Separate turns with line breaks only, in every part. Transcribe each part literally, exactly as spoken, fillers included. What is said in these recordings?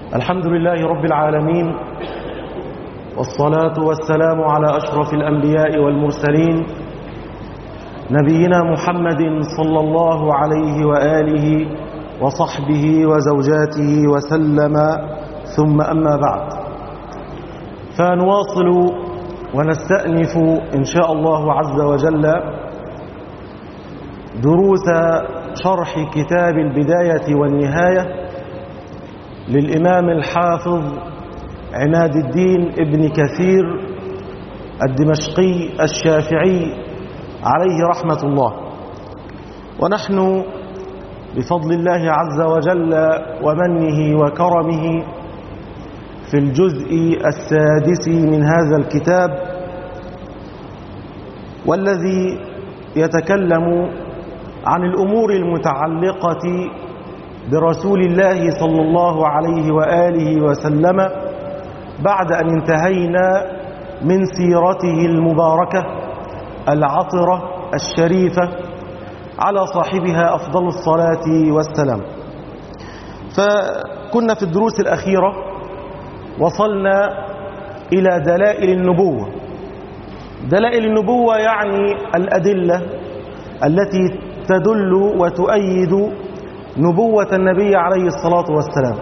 الحمد لله رب العالمين، والصلاة والسلام على أشرف الأنبياء والمرسلين نبينا محمد صلى الله عليه وآله وصحبه وزوجاته وسلم، ثم أما بعد، فنواصل ونستأنف إن شاء الله عز وجل دروس شرح كتاب البداية والنهاية للإمام الحافظ عماد الدين ابن كثير الدمشقي الشافعي عليه رحمة الله. ونحن بفضل الله عز وجل ومنه وكرمه في الجزء السادس من هذا الكتاب، والذي يتكلم عن الأمور المتعلقة برسول الله صلى الله عليه وآله وسلم بعد أن انتهينا من سيرته المباركة العطرة الشريفة على صاحبها أفضل الصلاة والسلام. فكنا في الدروس الأخيرة وصلنا إلى دلائل النبوة. دلائل النبوة يعني الأدلة التي تدل وتؤيد نبوة النبي عليه الصلاة والسلام.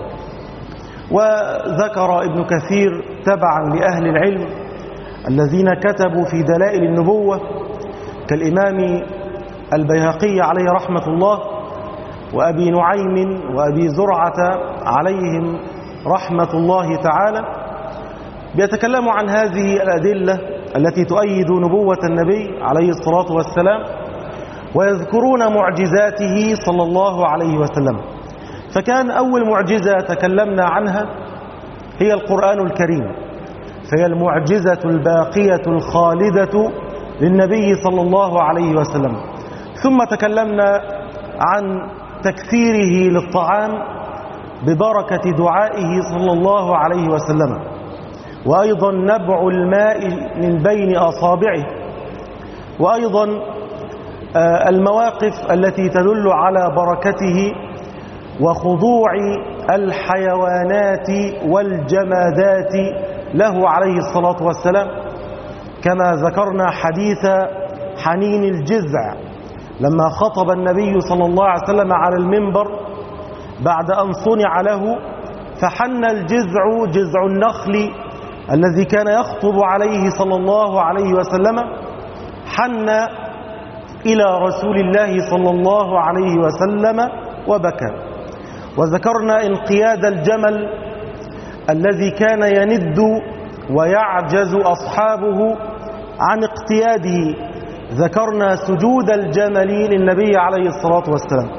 وذكر ابن كثير تبعا لأهل العلم الذين كتبوا في دلائل النبوة كالإمام البيهقي عليه رحمة الله، وأبي نعيم وأبي زرعة عليهم رحمة الله تعالى، بيتكلموا عن هذه الأدلة التي تؤيد نبوة النبي عليه الصلاة والسلام، ويذكرون معجزاته صلى الله عليه وسلم. فكان أول معجزة تكلمنا عنها هي القرآن الكريم، فهي المعجزة الباقية الخالدة للنبي صلى الله عليه وسلم. ثم تكلمنا عن تكثيره للطعام ببركة دعائه صلى الله عليه وسلم، وأيضا نبع الماء من بين أصابعه، وأيضا المواقف التي تدل على بركته وخضوع الحيوانات والجمادات له عليه الصلاة والسلام، كما ذكرنا حديث حنين الجذع لما خطب النبي صلى الله عليه وسلم على المنبر بعد أن صنع له، فحن الجذع جذع النخل الذي كان يخطب عليه صلى الله عليه وسلم، حن إلى رسول الله صلى الله عليه وسلم وبكى. وذكرنا انقياد الجمل الذي كان يند ويعجز أصحابه عن اقتياده، ذكرنا سجود الجمل للنبي عليه الصلاة والسلام.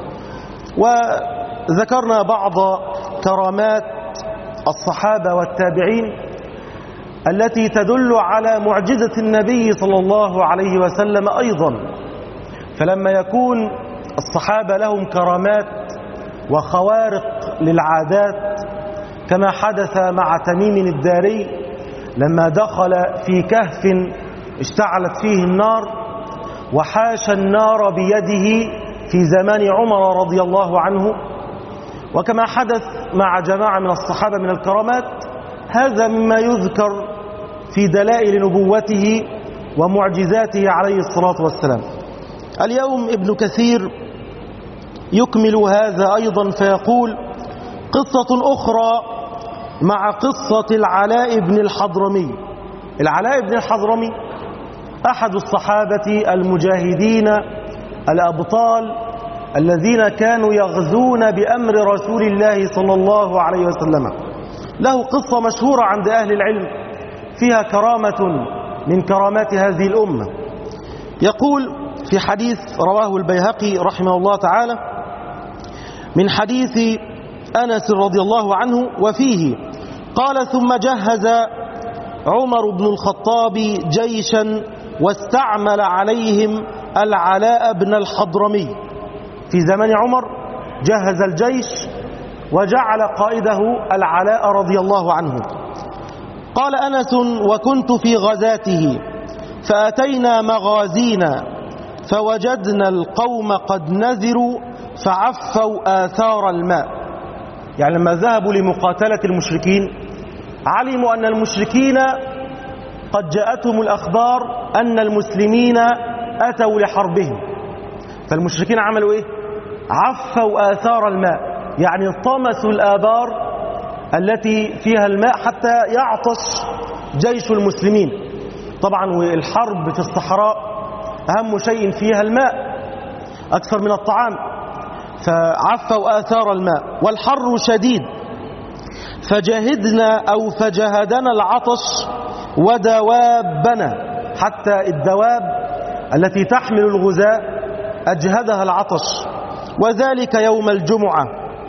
وذكرنا بعض كرامات الصحابة والتابعين التي تدل على معجزة النبي صلى الله عليه وسلم أيضا. فلما يكون الصحابة لهم كرامات وخوارق للعادات، كما حدث مع تميم الداري لما دخل في كهف اشتعلت فيه النار وحاش النار بيده في زمان عمر رضي الله عنه، وكما حدث مع جماعة من الصحابة من الكرامات، هذا مما يذكر في دلائل نبوته ومعجزاته عليه الصلاة والسلام. اليوم ابن كثير يكمل هذا أيضا فيقول: قصة أخرى مع قصة العلاء بن الحضرمي. العلاء بن الحضرمي أحد الصحابة المجاهدين الأبطال الذين كانوا يغزون بأمر رسول الله صلى الله عليه وسلم. له قصة مشهورة عند أهل العلم فيها كرامة من كرامات هذه الأمة. يقول في حديث رواه البيهقي رحمه الله تعالى من حديث أنس رضي الله عنه، وفيه قال: ثم جهز عمر بن الخطاب جيشا واستعمل عليهم العلاء بن الحضرمي. في زمان عمر جهز الجيش وجعل قائده العلاء رضي الله عنه. قال أنس: وكنت في غزاته فأتينا مغازينا فوجدنا القوم قد نزروا فعفوا آثار الماء. يعني لما ذهبوا لمقاتلة المشركين علموا أن المشركين قد جاءتهم الأخبار أن المسلمين أتوا لحربهم، فالمشركين عملوا إيه؟ عفوا آثار الماء، يعني طمسوا الآبار التي فيها الماء حتى يعطش جيش المسلمين. طبعا والحرب في الصحراء أهم شيء فيها الماء أكثر من الطعام، فعفوا آثار الماء والحر شديد، فجهدنا أو فجهدنا العطش ودوابنا، حتى الدواب التي تحمل الغذاء أجهدها العطش، وذلك يوم الجمعة.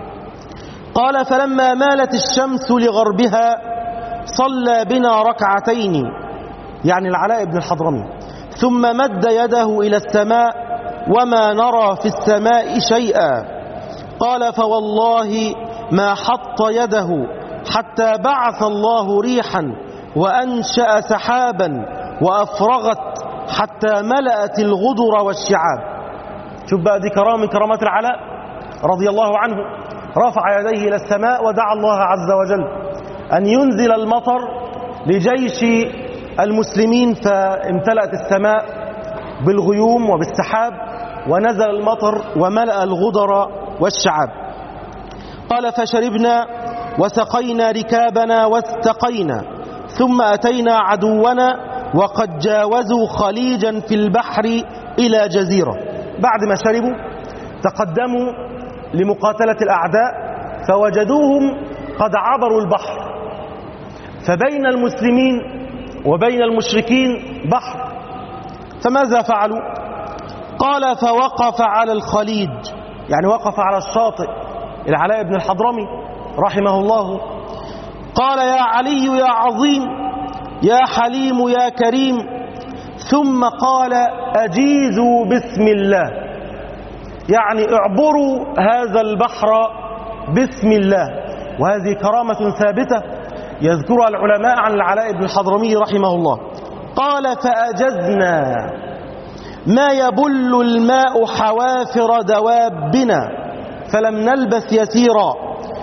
قال فلما مالت الشمس لغربها صلى بنا ركعتين، يعني العلاء بن الحضرمي، ثم مد يده إلى السماء وما نرى في السماء شيئا. قال فوالله ما حط يده حتى بعث الله ريحا وأنشأ سحابا وأفرغت حتى ملأت الغدر والشعاب. شوف بقى، دي كرامة كرامات العلاء رضي الله عنه، رفع يديه إلى السماء ودعا الله عز وجل أن ينزل المطر لجيش المسلمين، فامتلأت السماء بالغيوم وبالسحاب ونزل المطر وملأ الغدر والشعاب. قال فشربنا وسقينا ركابنا واستقينا، ثم أتينا عدونا وقد جاوزوا خليجا في البحر إلى جزيرة. بعد ما شربوا تقدموا لمقاتلة الأعداء فوجدوهم قد عبروا البحر، فبين المسلمين وبين المشركين بحر، فماذا فعلوا؟ قال فوقف على الخليج، يعني وقف على الشاطئ العلاء بن الحضرمي رحمه الله. قال يا علي يا عظيم يا حليم يا كريم، ثم قال أجيزوا بسم الله، يعني اعبروا هذا البحر بسم الله. وهذه كرامة ثابتة يذكرها العلماء عن العلاء بن الحضرمي رحمه الله. قال فأجزنا ما يبل الماء حوافر دوابنا، فلم نلبث يسيرا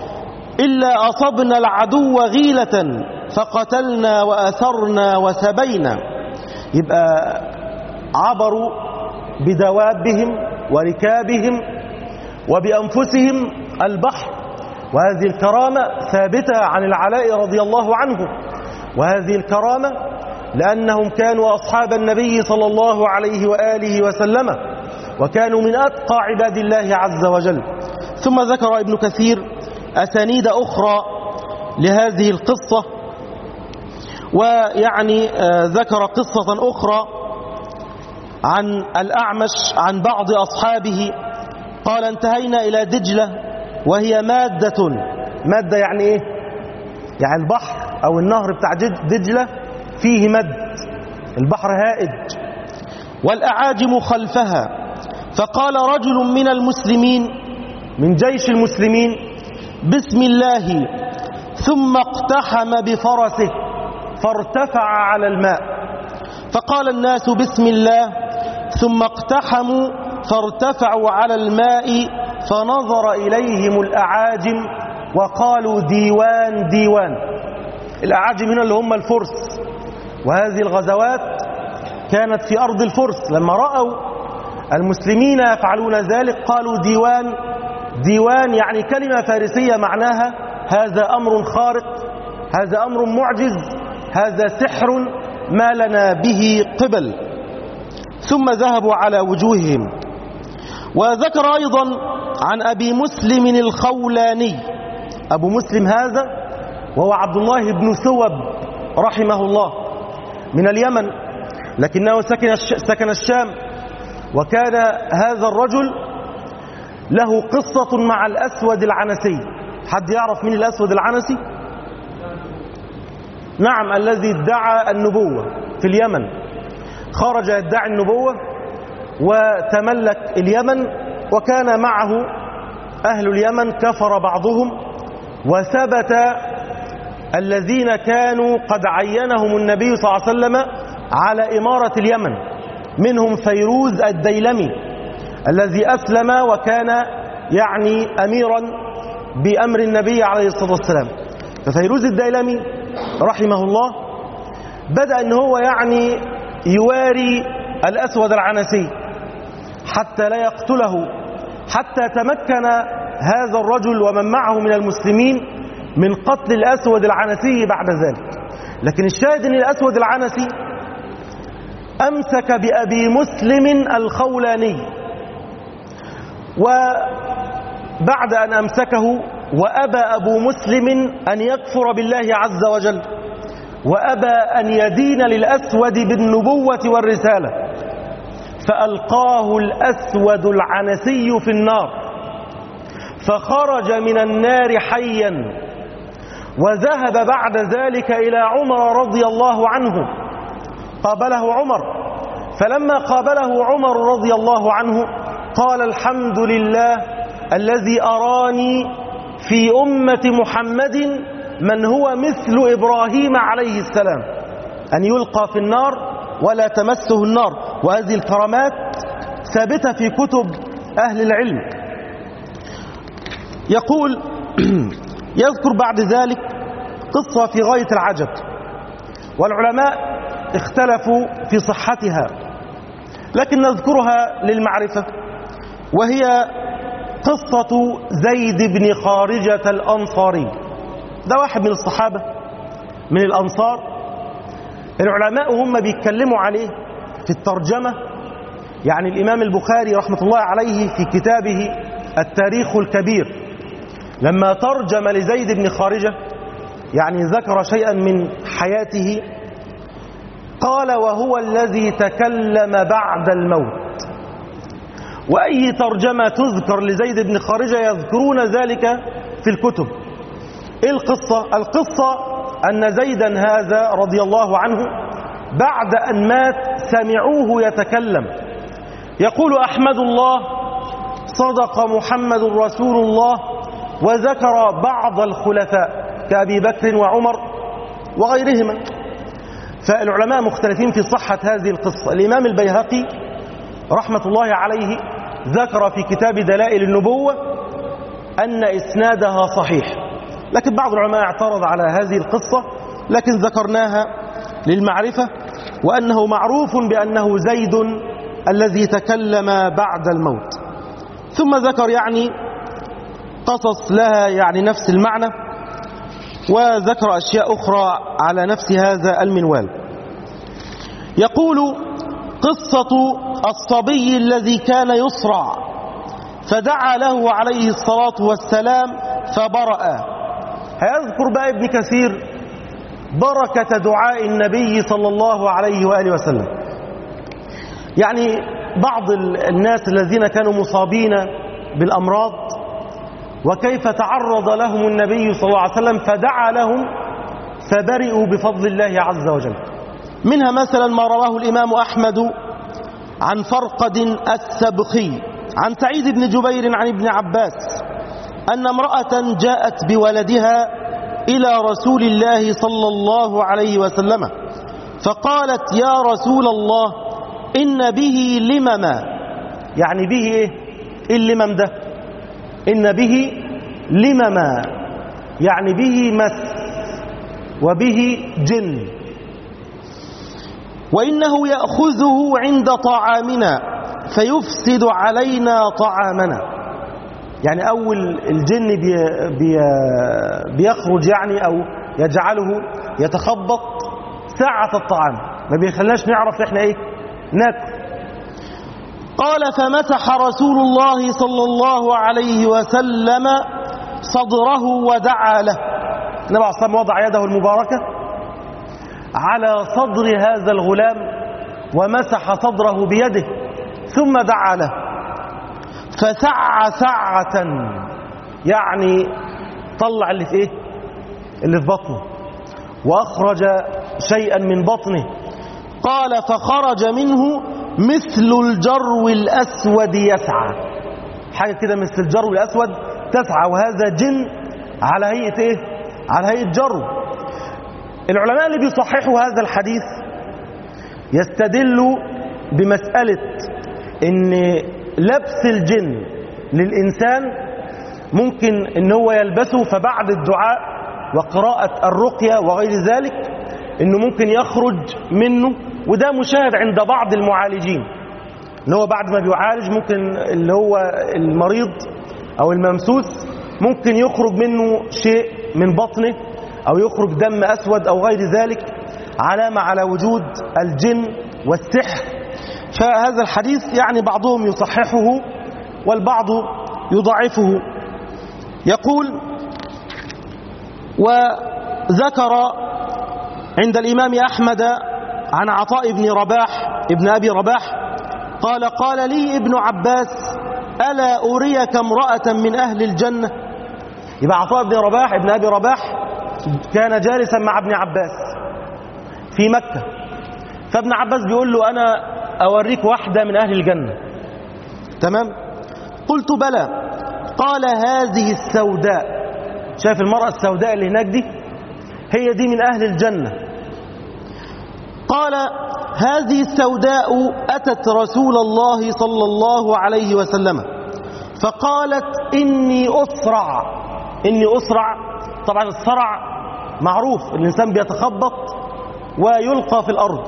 إلا أصبنا العدو غيلة فقتلنا وأثرنا وسبينا. يبقى عبروا بدوابهم وركابهم وبأنفسهم البحر، وهذه الكرامة ثابتة عن العلاء رضي الله عنه. وهذه الكرامة لأنهم كانوا أصحاب النبي صلى الله عليه وآله وسلم، وكانوا من أتقى عباد الله عز وجل. ثم ذكر ابن كثير أسانيد أخرى لهذه القصة، ويعني ذكر قصة أخرى عن الأعمش عن بعض أصحابه. قال انتهينا إلى دجلة وهي مادة، مادة يعني إيه؟ يعني البحر أو النهر بتاع دجلة فيه مد، البحر هائج والأعاجم خلفها. فقال رجل من المسلمين من جيش المسلمين بسم الله، ثم اقتحم بفرسه فارتفع على الماء. فقال الناس بسم الله، ثم اقتحموا فارتفعوا على الماء، فنظر إليهم الأعاجم وقالوا ديوان ديوان. الأعاجم هنا اللي هم الفرس، وهذه الغزوات كانت في أرض الفرس. لما رأوا المسلمين يفعلون ذلك قالوا ديوان ديوان، يعني كلمة فارسية معناها هذا أمر خارق، هذا أمر معجز، هذا سحر ما لنا به قبل. ثم ذهبوا على وجوههم. وذكر أيضا عن أبي مسلم الخولاني، أبو مسلم هذا وهو عبد الله بن ثوب رحمه الله من اليمن، لكنه سكن سكن الشام. وكان هذا الرجل له قصة مع الأسود العنسي. حد يعرف مين الأسود العنسي؟ نعم، الذي ادعى النبوة في اليمن، خرج يدعي النبوة وتملك اليمن، وكان معه أهل اليمن، كفر بعضهم وثبت الذين كانوا قد عينهم النبي صلى الله عليه وسلم على إمارة اليمن، منهم فيروز الديلمي الذي أسلم وكان يعني أميرا بأمر النبي عليه الصلاة والسلام. ففيروز الديلمي رحمه الله بدأ أن هو يعني يواري الأسود العنسي حتى لا يقتله، حتى تمكن هذا الرجل ومن معه من المسلمين من قتل الأسود العنسي بعد ذلك. لكن الشاهد أن الأسود العنسي أمسك بأبي مسلم الخولاني، وبعد أن أمسكه وأبى أبو مسلم أن يكفر بالله عز وجل، وأبى أن يدين للأسود بالنبوة والرسالة، فألقاه الأسود العنسي في النار، فخرج من النار حيا، وذهب بعد ذلك إلى عمر رضي الله عنه، قابله عمر، فلما قابله عمر رضي الله عنه قال: الحمد لله الذي أراني في أمة محمد من هو مثل إبراهيم عليه السلام، أن يلقى في النار ولا تمسه النار. وهذه الكرامات ثابتة في كتب أهل العلم. يقول يذكر بعد ذلك قصة في غاية العجب، والعلماء اختلفوا في صحتها، لكن نذكرها للمعرفة، وهي قصة زيد بن خارجة الأنصاري. ده واحد من الصحابة من الأنصار. العلماء هم بيتكلموا عليه في الترجمة، يعني الإمام البخاري رحمة الله عليه في كتابه التاريخ الكبير لما ترجم لزيد بن خارجة يعني ذكر شيئا من حياته، قال: وهو الذي تكلم بعد الموت. وأي ترجمة تذكر لزيد بن خارجة يذكرون ذلك في الكتب. إيه القصة؟ القصة أن زيدا هذا رضي الله عنه بعد أن مات سمعوه يتكلم يقول: أحمد الله، صدق محمد رسول الله، وذكر بعض الخلفاء كأبي بكر وعمر وغيرهما. فالعلماء مختلفين في صحة هذه القصة. الإمام البيهقي رحمة الله عليه ذكر في كتاب دلائل النبوة أن إسنادها صحيح، لكن بعض العلماء اعترض على هذه القصة، لكن ذكرناها للمعرفة، وأنه معروف بأنه زيد الذي تكلم بعد الموت. ثم ذكر يعني قصص لها يعني نفس المعنى، وذكر أشياء أخرى على نفس هذا المنوال. يقول: قصة الصبي الذي كان يصرع فدعا له عليه الصلاة والسلام فبرأ. هيذكر بقى ابن كثير بركة دعاء النبي صلى الله عليه وآله وسلم. يعني بعض الناس الذين كانوا مصابين بالأمراض وكيف تعرض لهم النبي صلى الله عليه وسلم فدعا لهم فبرئوا بفضل الله عز وجل. منها مثلا ما رواه الإمام أحمد عن فرقد السبخي عن سعيد بن جبير عن ابن عباس أن امرأة جاءت بولدها إلى رسول الله صلى الله عليه وسلم فقالت: يا رسول الله، إن به لمما. يعني به إيه؟ اللمم ده إن به لمما، يعني به مس وبه جن، وإنه يأخذه عند طعامنا فيفسد علينا طعامنا. يعني أول الجن بي بي بيخرج يعني أو يجعله يتخبط ساعة الطعام، ما بيخلناش نعرف إحنا إيه ناكل. قال: فمسح رسول الله صلى الله عليه وسلم صدره ودعا له. النبي عليه الصلاة والسلام وضع يده المباركة على صدر هذا الغلام ومسح صدره بيده ثم دعا له، فسع سعة، يعني طلع اللي في ايه اللي في بطنه واخرج شيئا من بطنه. قال: فخرج منه مثل الجرو الأسود يسعى، حاجة كده مثل الجرو الأسود تسعى، وهذا جن على هيئة ايه على هيئة جرو. العلماء اللي بيصححوا هذا الحديث يستدلوا بمسألة ان لبس الجن للإنسان ممكن ان هو يلبسه، فبعد الدعاء وقراءة الرقية وغير ذلك انه ممكن يخرج منه. وده مشاهد عند بعض المعالجين، ان هو بعد ما بيعالج ممكن اللي هو المريض او الممسوس ممكن يخرج منه شيء من بطنه او يخرج دم اسود او غير ذلك، علامة على وجود الجن والسحر. فهذا الحديث يعني بعضهم يصححه والبعض يضعفه. يقول: وذكر عند الإمام أحمد عن عطاء بن رباح ابن أبي رباح قال: قال لي ابن عباس: ألا أريك امرأة من أهل الجنة؟ يبقى عطاء بن رباح ابن أبي رباح كان جالسا مع ابن عباس في مكة، فابن عباس بيقول له: أنا أوريك واحدة من أهل الجنة. تمام؟ قلت: بلى. قال: هذه السوداء. شايف المرأة السوداء اللي هناك دي؟ هي دي من أهل الجنة. قال: هذه السوداء أتت رسول الله صلى الله عليه وسلم فقالت: إني أسرع. إني أسرع، طبعا الصرع معروف، الإنسان بيتخبط ويلقى في الأرض.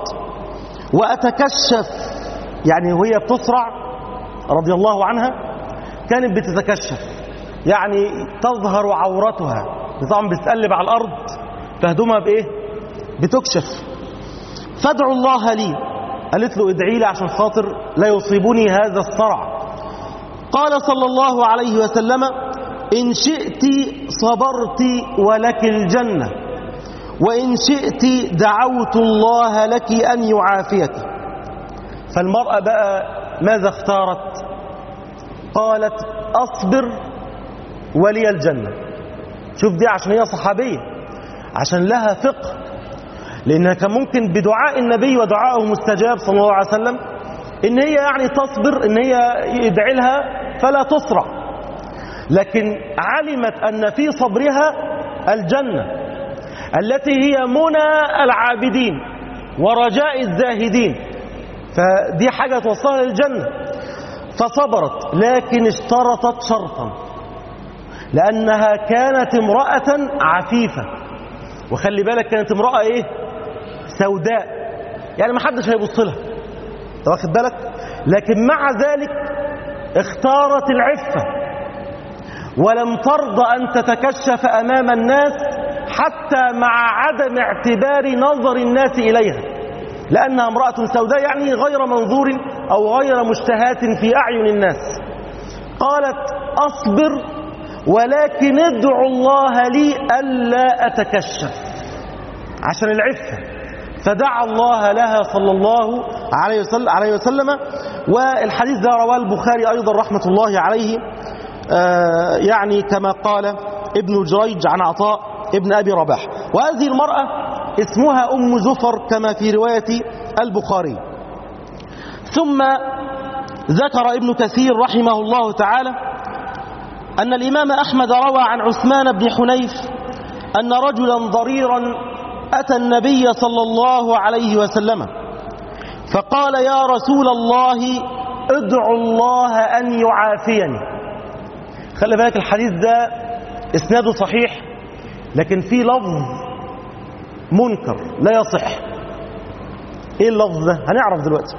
وأتكشف، يعني وهي بتسرع رضي الله عنها كانت بتتكشف، يعني تظهر عورتها، طبعا بتقلب على الأرض فهدومها بإيه؟ بتكشف. فادعوا الله لي. قالت له: ادعي لي عشان خاطر لا يصيبني هذا الصرع. قال صلى الله عليه وسلم: إن شئت صبرت ولك الجنة، وإن شئت دعوت الله لك أن يعافيك. فالمرأة بقى ماذا اختارت؟ قالت: أصبر ولي الجنة. شوف دي عشان هي صحابية، عشان لها فقه، لأنها كان ممكن بدعاء النبي ودعائه مستجاب صلى الله عليه وسلم إن هي يعني تصبر، إن هي يدعي لها فلا تسرع، لكن علمت أن في صبرها الجنة التي هي منى العابدين ورجاء الزاهدين، فدي حاجة توصلها للجنة. فصبرت، لكن اشترطت شرطا، لأنها كانت امرأة عفيفة. وخلي بالك كانت امرأة ايه؟ سوداء، يعني ما حدش هيبص لها، واخد بالك؟ لكن مع ذلك اختارت العفة ولم ترضى أن تتكشف أمام الناس حتى مع عدم اعتبار نظر الناس إليها، لأنها امرأة سوداء، يعني غير منظور أو غير مشتهاة في أعين الناس. قالت: أصبر ولكن ادعوا الله لي ألا أتكشف، عشان العفة. فدعا الله لها صلى الله عليه وسلم. والحديث ده رواه البخاري أيضا رحمة الله عليه، آه يعني كما قال ابن جريج عن عطاء ابن أبي رباح. وهذه المرأة اسمها أم زفر كما في رواية البخاري. ثم ذكر ابن كثير رحمه الله تعالى أن الإمام أحمد روى عن عثمان بن حنيف أن رجلا ضريرا أتى النبي صلى الله عليه وسلم فقال: يا رسول الله ادعو الله أن يعافيني. خلي بالك الحديث ده اسناده صحيح، لكن فيه لفظ منكر لا يصح. ايه اللفظ ده؟ هنعرف دلوقتي.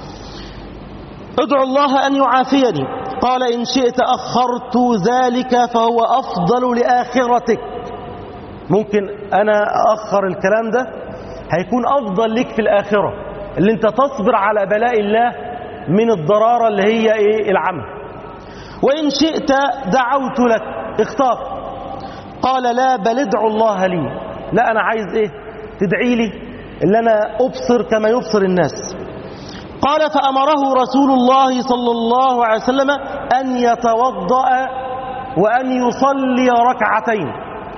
ادعو الله أن يعافيني. قال: إن شئت أخرت ذلك فهو أفضل لآخرتك. ممكن أنا أخر الكلام ده، هيكون أفضل لك في الآخرة، اللي انت تصبر على بلاء الله من الضرارة اللي هي إيه؟ العمى. وإن شئت دعوت لك. اختار. قال: لا، بل ادعو الله لي. لا، أنا عايز إيه؟ تدعي لي اللي أنا أبصر كما يبصر الناس. قال: فأمره رسول الله صلى الله عليه وسلم أن يتوضأ وأن يصلي ركعتين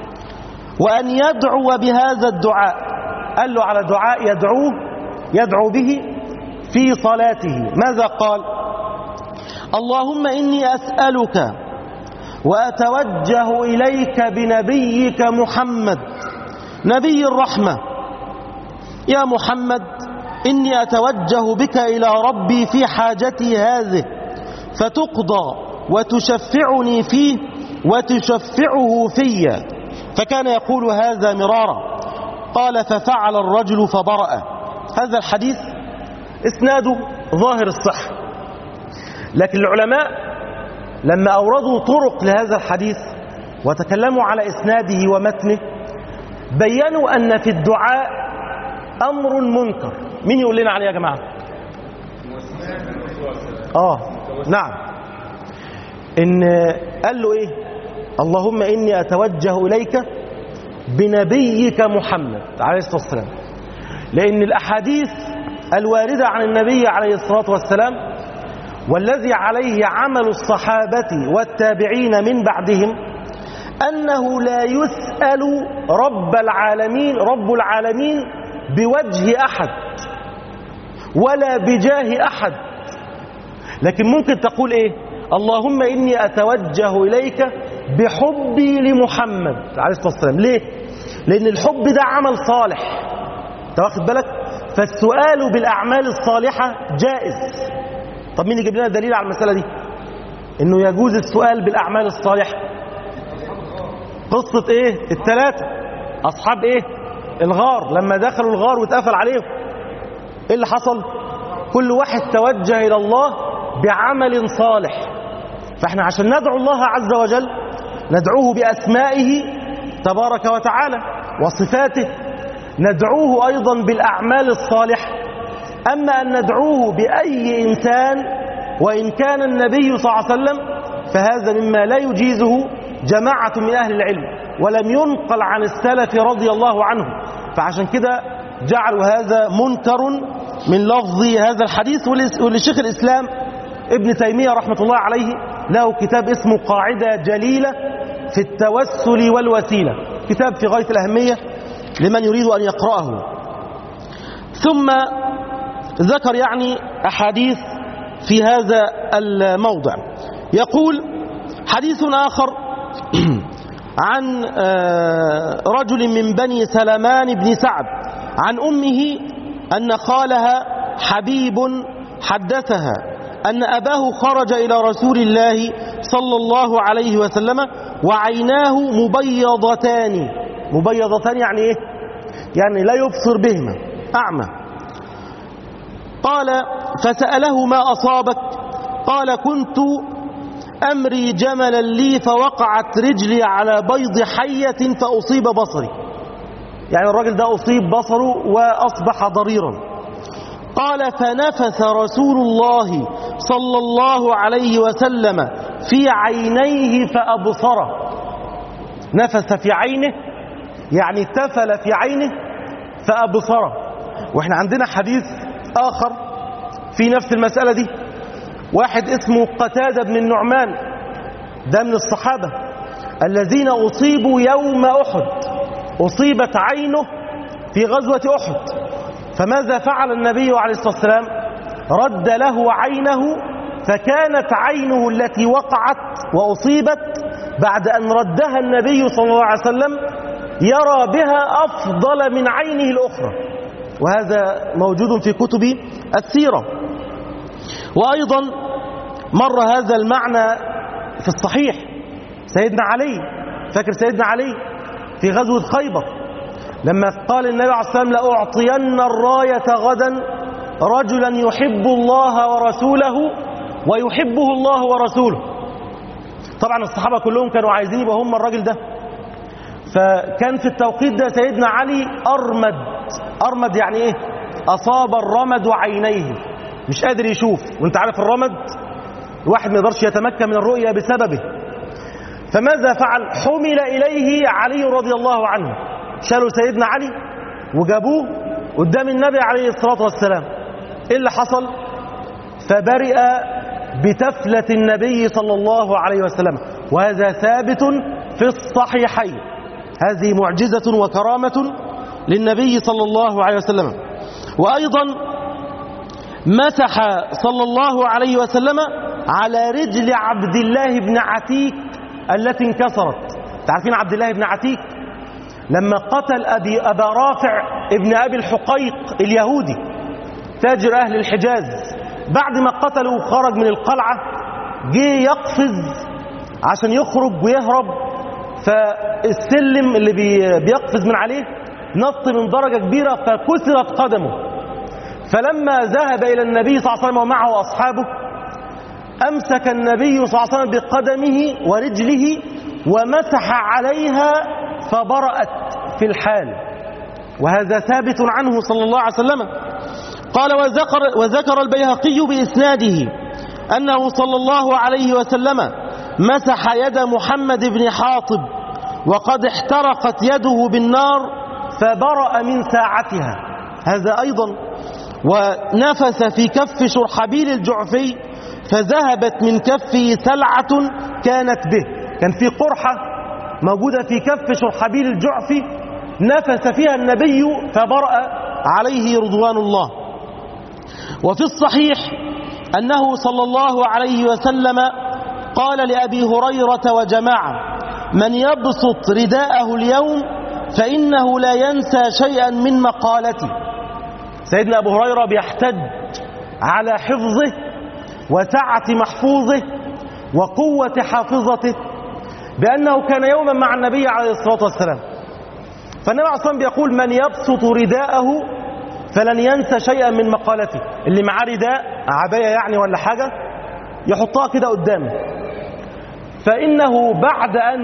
وأن يدعو بهذا الدعاء. قال له على دعاء يدعوه يدعو به في صلاته. ماذا قال؟ اللهم إني أسألك وأتوجه إليك بنبيك محمد نبي الرحمة. يا محمد، إني أتوجه بك إلى ربي في حاجتي هذه فتقضى وتشفعني فيه وتشفعه في، فكان يقول هذا مرارا. قال ففعل الرجل فبرأ. هذا الحديث اسناده ظاهر الصحة، لكن العلماء لما أوردوا طرق لهذا الحديث وتكلموا على إسناده ومتنه بيّنوا أن في الدعاء أمر منكر. مين يقول لنا عليه يا جماعة؟ آه نعم، إن قال له إيه؟ اللهم إني أتوجه إليك بنبيك محمد عليه الصلاة والسلام، لأن الأحاديث الواردة عن النبي عليه الصلاة والسلام والذي عليه عمل الصحابة والتابعين من بعدهم أنه لا يسأل رب العالمين رب العالمين بوجه أحد ولا بجاه أحد، لكن ممكن تقول إيه؟ اللهم إني أتوجه إليك بحبي لمحمد عليه الصلاة والسلام. ليه؟ لأن الحب ده عمل صالح، أنت واخد بالك؟ فالسؤال بالأعمال الصالحة جائز. طب مين يجيب لنا دليل على المسألة دي؟ إنه يجوز السؤال بالأعمال الصالحة. قصة إيه؟ الثلاثة أصحاب إيه؟ الغار، لما دخلوا الغار واتقفل عليهم إيه اللي حصل؟ كل واحد توجه إلى الله بعمل صالح. فإحنا عشان ندعو الله عز وجل ندعوه بأسمائه تبارك وتعالى وصفاته، ندعوه أيضا بالأعمال الصالحة. أما أن ندعوه بأي إنسان وإن كان النبي صلى الله عليه وسلم فهذا مما لا يجيزه جماعة من أهل العلم ولم ينقل عن السلف رضي الله عنهم، فعشان كده جعلوا هذا منكر من لفظ هذا الحديث. ولشيخ الإسلام ابن تيمية رحمة الله عليه له كتاب اسمه قاعدة جليلة في التوسل والوسيلة، كتاب في غاية الأهمية لمن يريد أن يقرأه. ثم ذكر يعني أحاديث في هذا الموضع. يقول حديث آخر عن رجل من بني سلمان بن سعد عن أمه أن خالها حبيب حدثها أن أباه خرج إلى رسول الله صلى الله عليه وسلم وعيناه مبيضتان. مبيضتان يعني إيه؟ يعني لا يبصر بهما، أعمى. قال فسأله ما أصابك؟ قال كنت أمري جملا لي فوقعت رجلي على بيض حية فأصيب بصري. يعني الراجل ده أصيب بصره وأصبح ضريرا. قال فنفث رسول الله صلى الله عليه وسلم في عينيه فأبصره. نفث في عينه يعني تفل في عينه فأبصره. وإحنا عندنا حديث آخر في نفس المسألة دي، واحد اسمه قتادة بن النعمان، ده من الصحابة الذين أصيبوا يوم أحد، أصيبت عينه في غزوة أحد. فماذا فعل النبي عليه الصلاة والسلام؟ رد له عينه، فكانت عينه التي وقعت وأصيبت بعد أن ردها النبي صلى الله عليه وسلم يرى بها أفضل من عينه الأخرى، وهذا موجود في كتب السيرة. وأيضا مر هذا المعنى في الصحيح سيدنا علي، فاكر سيدنا علي في غزوة خيبر لما قال النبي عليه الصلاة والسلام لأعطين الراية غدا رجلا يحب الله ورسوله ويحبه الله ورسوله. طبعا الصحابة كلهم كانوا عايزين يبقى هم الراجل ده، فكان في التوقيت ده سيدنا علي أرمد. أرمد يعني إيه؟ أصاب الرمد عينيه، مش قادر يشوف، وانت عارف الرمد الواحد ما يقدرش يتمكن من الرؤية بسببه. فماذا فعل؟ حمل إليه علي رضي الله عنه، شالوا سيدنا علي وجابوه قدام النبي عليه الصلاة والسلام. إيه اللي حصل؟ فبرئ بتفلة النبي صلى الله عليه وسلم، وهذا ثابت في الصحيحين. هذه معجزة وكرامة للنبي صلى الله عليه وسلم. وأيضا مسح صلى الله عليه وسلم على رجل عبد الله بن عتيك التي انكسرت. تعرفين عبد الله بن عتيك لما قتل أبي أبا رافع ابن أبي الحقيق اليهودي تاجر أهل الحجاز، بعد ما قتله خرج من القلعة، جه يقفز عشان يخرج ويهرب، فالسلم اللي بيقفز من عليه نط من درجة كبيرة فكسرت قدمه. فلما ذهب إلى النبي صلى الله عليه وسلم ومعه أصحابه أمسك النبي صلى الله عليه وسلم بقدمه ورجله ومسح عليها فبرأت في الحال، وهذا ثابت عنه صلى الله عليه وسلم. قال وذكر, وذكر البيهقي بإسناده أنه صلى الله عليه وسلم مسح يد محمد بن حاطب وقد احترقت يده بالنار فبرأ من ساعتها، هذا أيضا. ونفس في كف شرحبيل الجعفي فذهبت من كفه سلعة كانت به، كان في قرحة موجودة في كف شرحبيل الجعفي نفس فيها النبي فبرأ عليه رضوان الله. وفي الصحيح أنه صلى الله عليه وسلم قال لأبي هريرة وجماعة: من يبسط رداءه اليوم فإنه لا ينسى شيئا من مقالتي. سيدنا أبو هريرة بيحتج على حفظه وسعة محفوظه وقوة حافظته بأنه كان يوما مع النبي عليه الصلاة والسلام، فالنبي عليه الصلاة والسلام بيقول: من يبسط رداءه فلن ينسى شيئا من مقالته. اللي معاه رداء عباية يعني ولا حاجة يحطها كده قدامه، فإنه بعد أن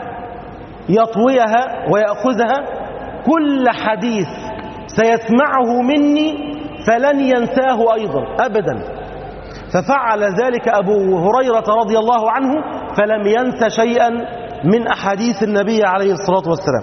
يطويها ويأخذها كل حديث سيسمعه مني فلن ينساه أيضا أبدا. ففعل ذلك أبو هريرة رضي الله عنه فلم ينس شيئا من أحاديث النبي عليه الصلاة والسلام.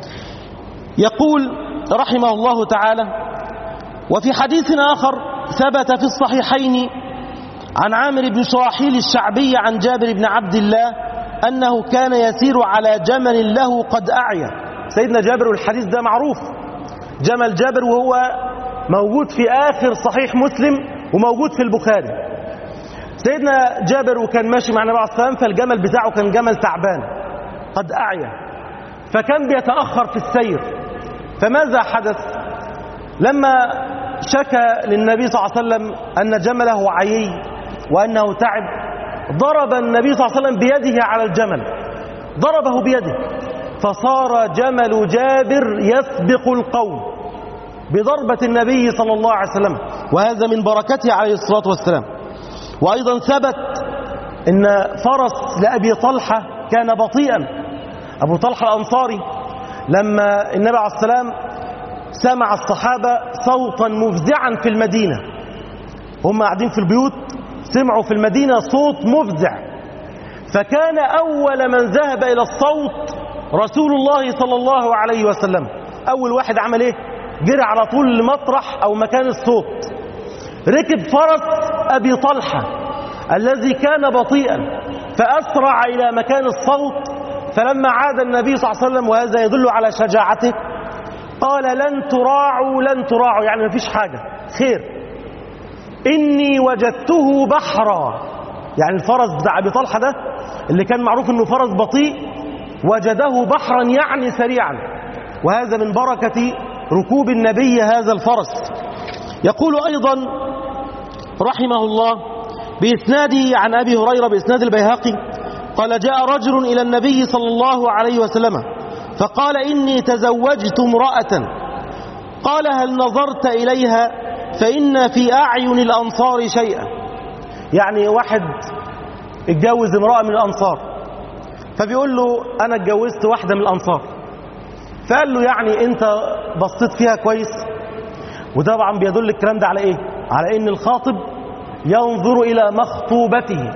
يقول رحمه الله تعالى: وفي حديث آخر ثبت في الصحيحين عن عامر بن شراحيل الشعبي عن جابر بن عبد الله أنه كان يسير على جمل له قد أعيا. سيدنا جابر، والحديث ده معروف، جمل جابر وهو موجود في آخر صحيح مسلم وموجود في البخاري. سيدنا جابر وكان ماشي مع النبي عليه الصلاة والسلام، فالجمل بتاعه كان جمل تعبان قد أعيا، فكان بيتأخر في السير. فماذا حدث؟ لما شكى للنبي صلى الله عليه وسلم أن جمله عيي وأنه تعب، ضرب النبي صلى الله عليه وسلم بيده على الجمل، ضربه بيده، فصار جمل جابر يسبق القوم بضربة النبي صلى الله عليه وسلم، وهذا من بركته عليه الصلاة والسلام. وأيضا ثبت أن فرس لأبي طلحة كان بطيئا. أبو طلحة الأنصاري لما النبي عليه الصلاة والسلام سمع الصحابة صوتا مفزعا في المدينة، هم قاعدين في البيوت سمعوا في المدينة صوت مفزع، فكان أول من ذهب إلى الصوت رسول الله صلى الله عليه وسلم. أول واحد عمل إيه؟ جرى على طول لمطرح أو مكان الصوت، ركب فرس أبي طلحة الذي كان بطيئا فأسرع إلى مكان الصوت. فلما عاد النبي صلى الله عليه وسلم، وهذا يدل على شجاعته، قال: لن تراعوا لن تراعوا، يعني ما فيش حاجة، خير، إني وجدته بحرا. يعني الفرس بتاع أبي طلحة ده اللي كان معروف أنه فرس بطيء وجده بحرا يعني سريعا، وهذا من بركة ركوب النبي هذا الفرس. يقول أيضا رحمه الله بإسناده عن أبي هريرة بإسناد البيهقي قال: جاء رجل إلى النبي صلى الله عليه وسلم فقال: إني تزوجت امرأة. قال: هل نظرت إليها؟ فإن في أعين الأنصار شيئا. يعني واحد اتجوز امرأة من الأنصار، فبيقول له: أنا اتجوزت واحدة من الأنصار. فقال له: يعني أنت بصيت فيها كويس؟ وطبعا بيدل الكلام ده على إيه؟ على إن الخاطب ينظر إلى مخطوبته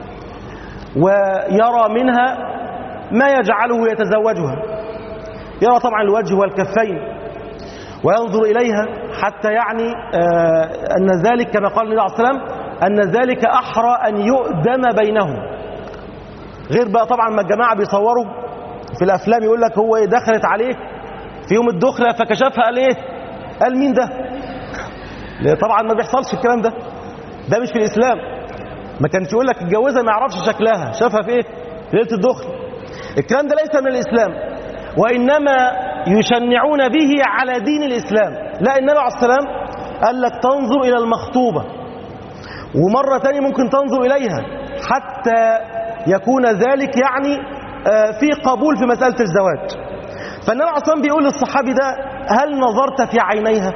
ويرى منها ما يجعله يتزوجها، يرى طبعا الوجه والكفين وينظر إليها حتى يعني آه أن ذلك كما قال النبي عليه الصلاة والسلام أن ذلك أحرى أن يؤدم بينهم. غير بقى طبعا ما الجماعة بيصوروا في الأفلام يقول لك هو دخلت عليه في يوم الدخلة فكشفها، قال إيه؟ قال مين ده؟ طبعا ما بيحصلش الكلام ده، ده مش في الإسلام. ما كانش يقول لك اتجوزها ما يعرفش شكلها، شافها في إيه؟ في ليلة الدخل. الكلام ده ليس من الإسلام، وإنما يشنعون به على دين الإسلام. لا، النبي عليه الصلاة والسلام قال لك تنظر إلى المخطوبة، ومرة تانية ممكن تنظر إليها حتى يكون ذلك يعني في قبول في مسألة الزواج. فالنبي عليه الصلاة والسلام بيقول للصحابي ده: هل نظرت في عينيها؟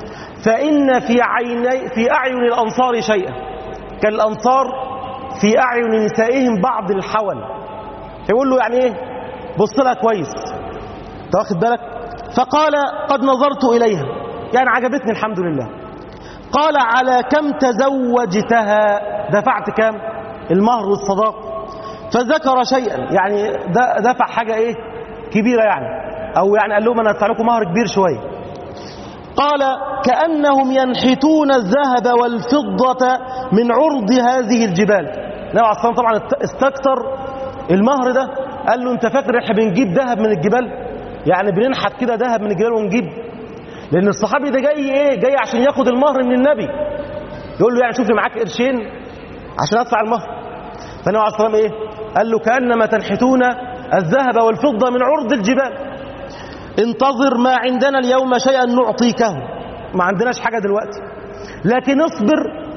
فإن في عيني في أعين الأنصار شيئا. كان الأنصار في أعين نسائهم بعض الحول. يقول له يعني إيه؟ بص لها كويس، أنت واخد بالك؟ فقال: قد نظرت إليها، يعني عجبتني الحمد لله. قال: على كم تزوجتها؟ دفعت كام؟ المهر والصداق. فذكر شيئا، يعني دفع حاجة إيه؟ كبيرة يعني، أو يعني قال لهم أنا أدفع لكم مهر كبير شوية. قال: كأنهم ينحتون الذهب والفضة من عرض هذه الجبال. النبي عليه الصلاة والسلام طبعا استكتر المهر ده. قال له: أنت فاكر إحنا بنجيب ذهب من الجبال؟ يعني بننحت كده ذهب من الجبال ونجيب؟ لأن الصحابي ده جاي إيه؟ جاي عشان ياخد المهر من النبي. يقول له: يعني شوف لي معاك قرشين عشان أدفع المهر. فالنبي عليه الصلاة والسلام إيه؟ قال له: كأنما تنحتون الذهب والفضة من عرض الجبال. انتظر، ما عندنا اليوم شيئا نعطيكه، ما عندناش حاجة دلوقتي، لكن اصبر،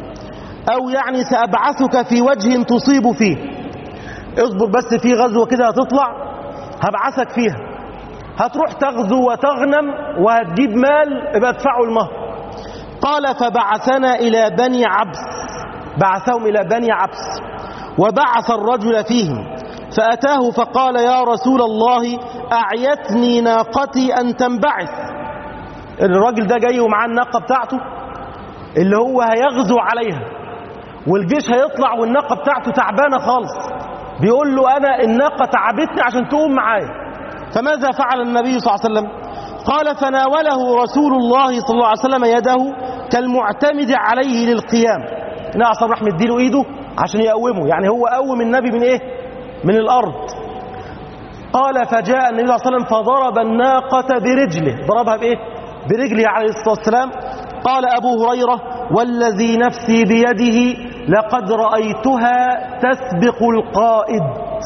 أو يعني سأبعثك في وجه تصيب فيه. اصبر بس، في غزوة كده هتطلع هبعثك فيها، هتروح تغزو وتغنم وهتجيب مال، يبقى ادفعوا المهر. قال: فبعثنا إلى بني عبس، بعثهم إلى بني عبس، وبعث الرجل فيهم فأتاه فقال: يا رسول الله، أعيتني ناقتي أن تنبعث. الراجل ده جاي ومعاه الناقة بتاعته اللي هو هيغزو عليها، والجيش هيطلع والناقة بتاعته تعبانة خالص. بيقول له: أنا الناقة تعبتني عشان تقوم معايا. فماذا فعل النبي صلى الله عليه وسلم؟ قال: فناوله رسول الله صلى الله عليه وسلم يده كالمعتمد عليه للقيام. النبي عليه الصلاة والسلام راح مديله إيده عشان يقومه، يعني هو قوم النبي من إيه؟ من الأرض. قال: فجاء النبي صلى الله عليه وسلم فضرب الناقة برجله. ضربها بإيه؟ برجله عليه الصلاة والسلام. قال أبو هريرة: والذي نفسي بيده لقد رأيتها تسبق القائد،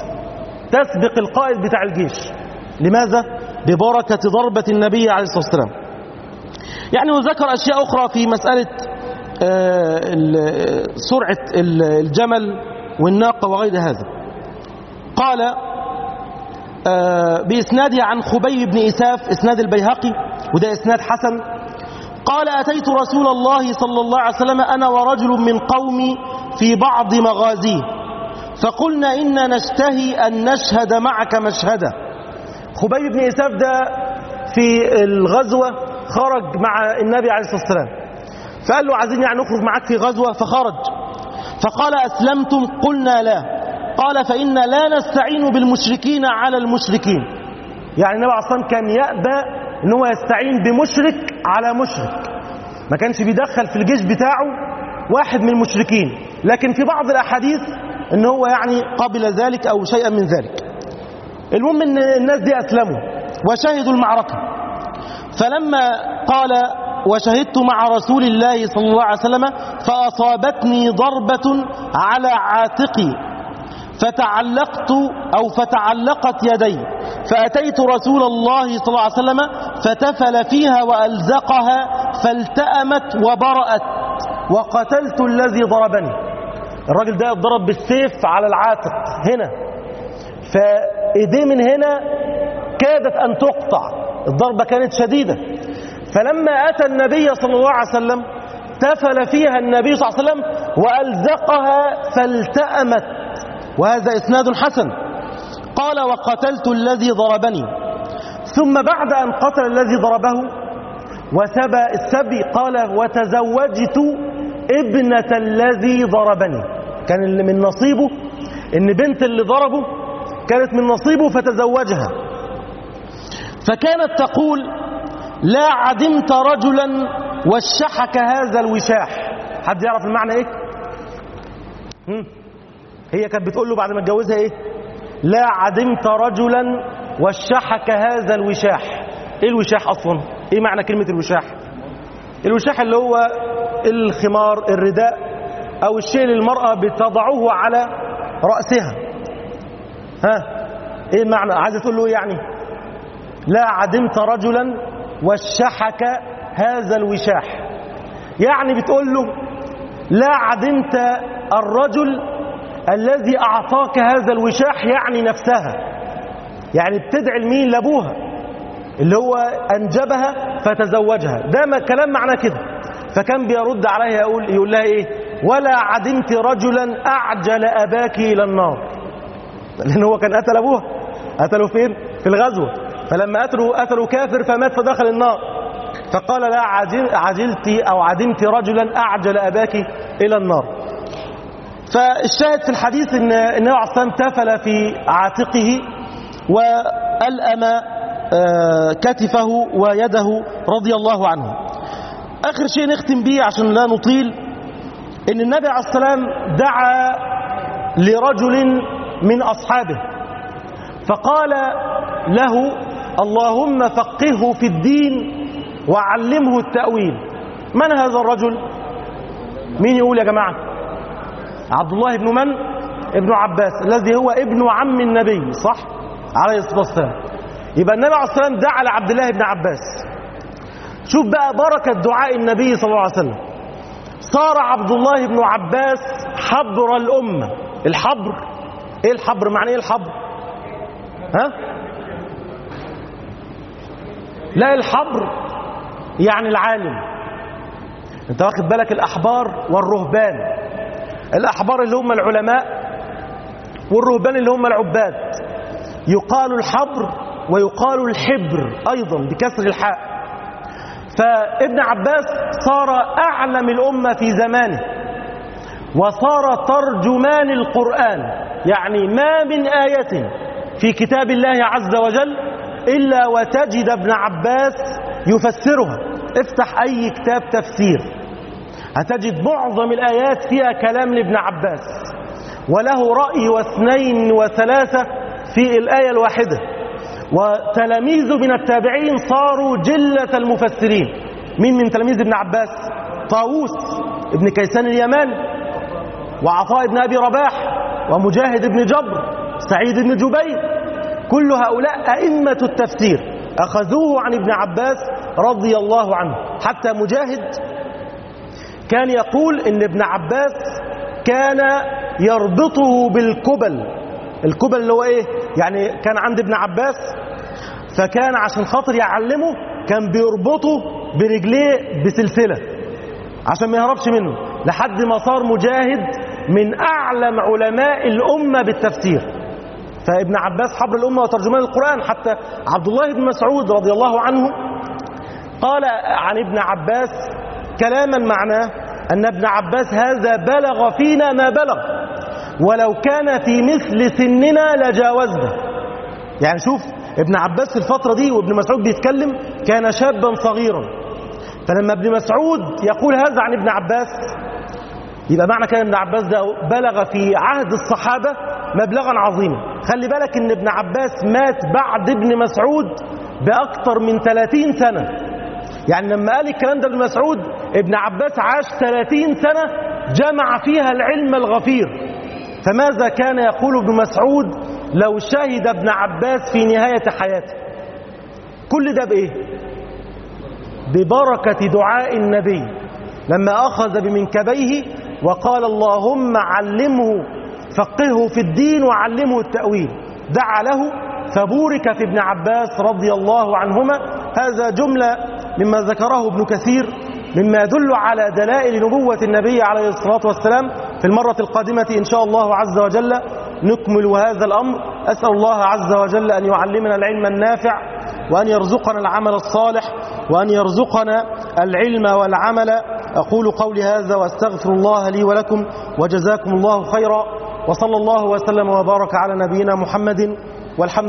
تسبق القائد بتاع الجيش. لماذا؟ ببركة ضربة النبي عليه الصلاة والسلام. يعني وذكر أشياء أخرى في مسألة سرعة الجمل والناقة وغير هذا. قال بإسناده عن خبيب بن إساف، إسناد البيهقي، وده إسناد حسن. قال: أتيت رسول الله صلى الله عليه وسلم أنا ورجل من قومي في بعض مغازيه، فقلنا إنا نشتهي أن نشهد معك مشهدا. خبيب بن إساف ده في الغزوة خرج مع النبي عليه الصلاة والسلام، فقال له: عايزين يعني نخرج معك في غزوة. فخرج، فقال: أسلمتم؟ قلنا لا. قال: فإنا لا نستعين بالمشركين على المشركين. يعني النبي عليه الصلاة والسلام كان يأبى ان هو يستعين بمشرك على مشرك، ما كانش بيدخل في الجيش بتاعه واحد من المشركين، لكن في بعض الأحاديث ان هو يعني قبل ذلك أو شيئا من ذلك. المهم ان الناس دي أسلموا وشهدوا المعركة. فلما قال: وشهدت مع رسول الله صلى الله عليه وسلم فأصابتني ضربة على عاتقي فتعلقت أو فتعلقت يدي، فأتيت رسول الله صلى الله عليه وسلم فتفل فيها وألزقها فالتأمت وبرأت، وقتلت الذي ضربني. الراجل ده اتضرب بالسيف على العاتق هنا، فإيديه من هنا كادت أن تقطع، الضربة كانت شديدة. فلما أتى النبي صلى الله عليه وسلم تفل فيها النبي صلى الله عليه وسلم وألزقها فالتأمت، وهذا إسناد حسن. قال: وقتلت الذي ضربني. ثم بعد أن قتل الذي ضربه وسبى السبي قال: وتزوجت ابنة الذي ضربني. كان اللي من نصيبه إن بنت اللي ضربه كانت من نصيبه فتزوجها. فكانت تقول: لا عدمت رجلا وشحك هذا الوشاح. حد يعرف المعنى ايه؟ هم؟ هي كانت بتقول له بعد ما اتجوزها ايه؟ لا عدمت رجلا وشحك هذا الوشاح. ايه الوشاح اصلا؟ ايه معنى كلمة الوشاح؟ الوشاح اللي هو الخمار، الرداء، او الشيء اللي المرأة بتضعه على رأسها. ها ايه المعنى؟ عايزة تقول له ايه يعني؟ لا عدمت رجلا وشحك هذا الوشاح، يعني بتقول له لا عدمت الرجل الذي أعطاك هذا الوشاح، يعني نفسها، يعني بتدعي لمين؟ لأبوها اللي هو أنجبها فتزوجها. ده ما كلام معناه كده. فكان بيرد عليها يقول, يقول لها إيه؟ ولا عدمت رجلا أعجل أباك إلى النار، لأن هو كان قتل أبوها، قتلوا فين؟ في الغزوة. فلما قتلوا قتلوا كافر فمات فدخل النار. فقال لا عجلت أو عدمت رجلا أعجل أباك إلى النار. فالشاهد في الحديث أن النبي عليه الصلاة والسلام تفل في عاتقه وألأم كتفه ويده رضي الله عنه. آخر شيء نختم به عشان لا نطيل، أن النبي عليه الصلاة والسلام دعا لرجل من أصحابه فقال له اللهم فقهه في الدين وعلمه التأويل. من هذا الرجل؟ مين يقول يا جماعة؟ عبد الله بن من؟ ابن عباس، الذي هو ابن عم النبي صح؟ عليه الصلاة والسلام. يبقى النبي عليه الصلاة والسلام دعا لعبد الله بن عباس. شوف بقى بركة دعاء النبي صلى الله عليه وسلم. صار عبد الله بن عباس حبر الأمة. الحبر ايه؟ الحبر معنى ايه الحبر؟ ها؟ لا، الحبر يعني العالم. انت واخد بالك؟ الأحبار والرهبان، الأحبار اللي هم العلماء والرهبان اللي هم العباد. يقال الحبر ويقال الحبر أيضا بكسر الحاء. فابن عباس صار أعلم الأمة في زمانه وصار ترجمان القرآن، يعني ما من آية في كتاب الله عز وجل إلا وتجد ابن عباس يفسرها. افتح أي كتاب تفسير هتجد معظم الآيات فيها كلام لابن عباس، وله رأي واثنين وثلاثة في الآية الواحدة. وتلاميذه من التابعين صاروا جلة المفسرين. مين من تلاميذ ابن عباس؟ طاووس ابن كيسان اليماني، وعطاء بن أبي رباح، ومجاهد بن جبر، سعيد بن جبير. كل هؤلاء أئمة التفسير أخذوه عن ابن عباس رضي الله عنه. حتى مجاهد كان يقول إن ابن عباس كان يربطه بالكبل. الكبل اللي هو إيه؟ يعني كان عند ابن عباس، فكان عشان خاطر يعلمه كان بيربطه برجليه بسلسلة عشان ما يهربش منه، لحد ما صار مجاهد من أعلم علماء الأمة بالتفسير. فابن عباس حبر الأمة وترجمان القرآن. حتى عبد الله بن مسعود رضي الله عنه قال عن ابن عباس كلاما معناه أن ابن عباس هذا بلغ فينا ما بلغ، ولو كان في مثل سننا لجاوزنا. يعني شوف ابن عباس في الفترة دي وابن مسعود بيتكلم كان شابا صغيرا، فلما ابن مسعود يقول هذا عن ابن عباس يبقى معنى كان ابن عباس ده بلغ في عهد الصحابة مبلغا عظيما. خلي بالك ان ابن عباس مات بعد ابن مسعود بأكثر من ثلاثين سنة. يعني لما قال الكلام ده ابن مسعود، ابن عباس عاش ثلاثين سنة جمع فيها العلم الغفير. فماذا كان يقول ابن مسعود لو شهد ابن عباس في نهاية حياته؟ كل ده بإيه؟ ببركة دعاء النبي لما أخذ بمنكبيه وقال اللهم علمه فقهه في الدين وعلمه التأويل. دعا له فبورك في ابن عباس رضي الله عنهما. هذا جملة مما ذكره ابن كثير مما يدل على دلائل نبوة النبي عليه الصلاة والسلام. في المرة القادمة إن شاء الله عز وجل نكمل هذا الأمر. أسأل الله عز وجل أن يعلمنا العلم النافع، وأن يرزقنا العمل الصالح، وأن يرزقنا العلم والعمل. أقول قولي هذا وأستغفر الله لي ولكم، وجزاكم الله خيرا، وصلى الله وسلم وبارك على نبينا محمد، والحمد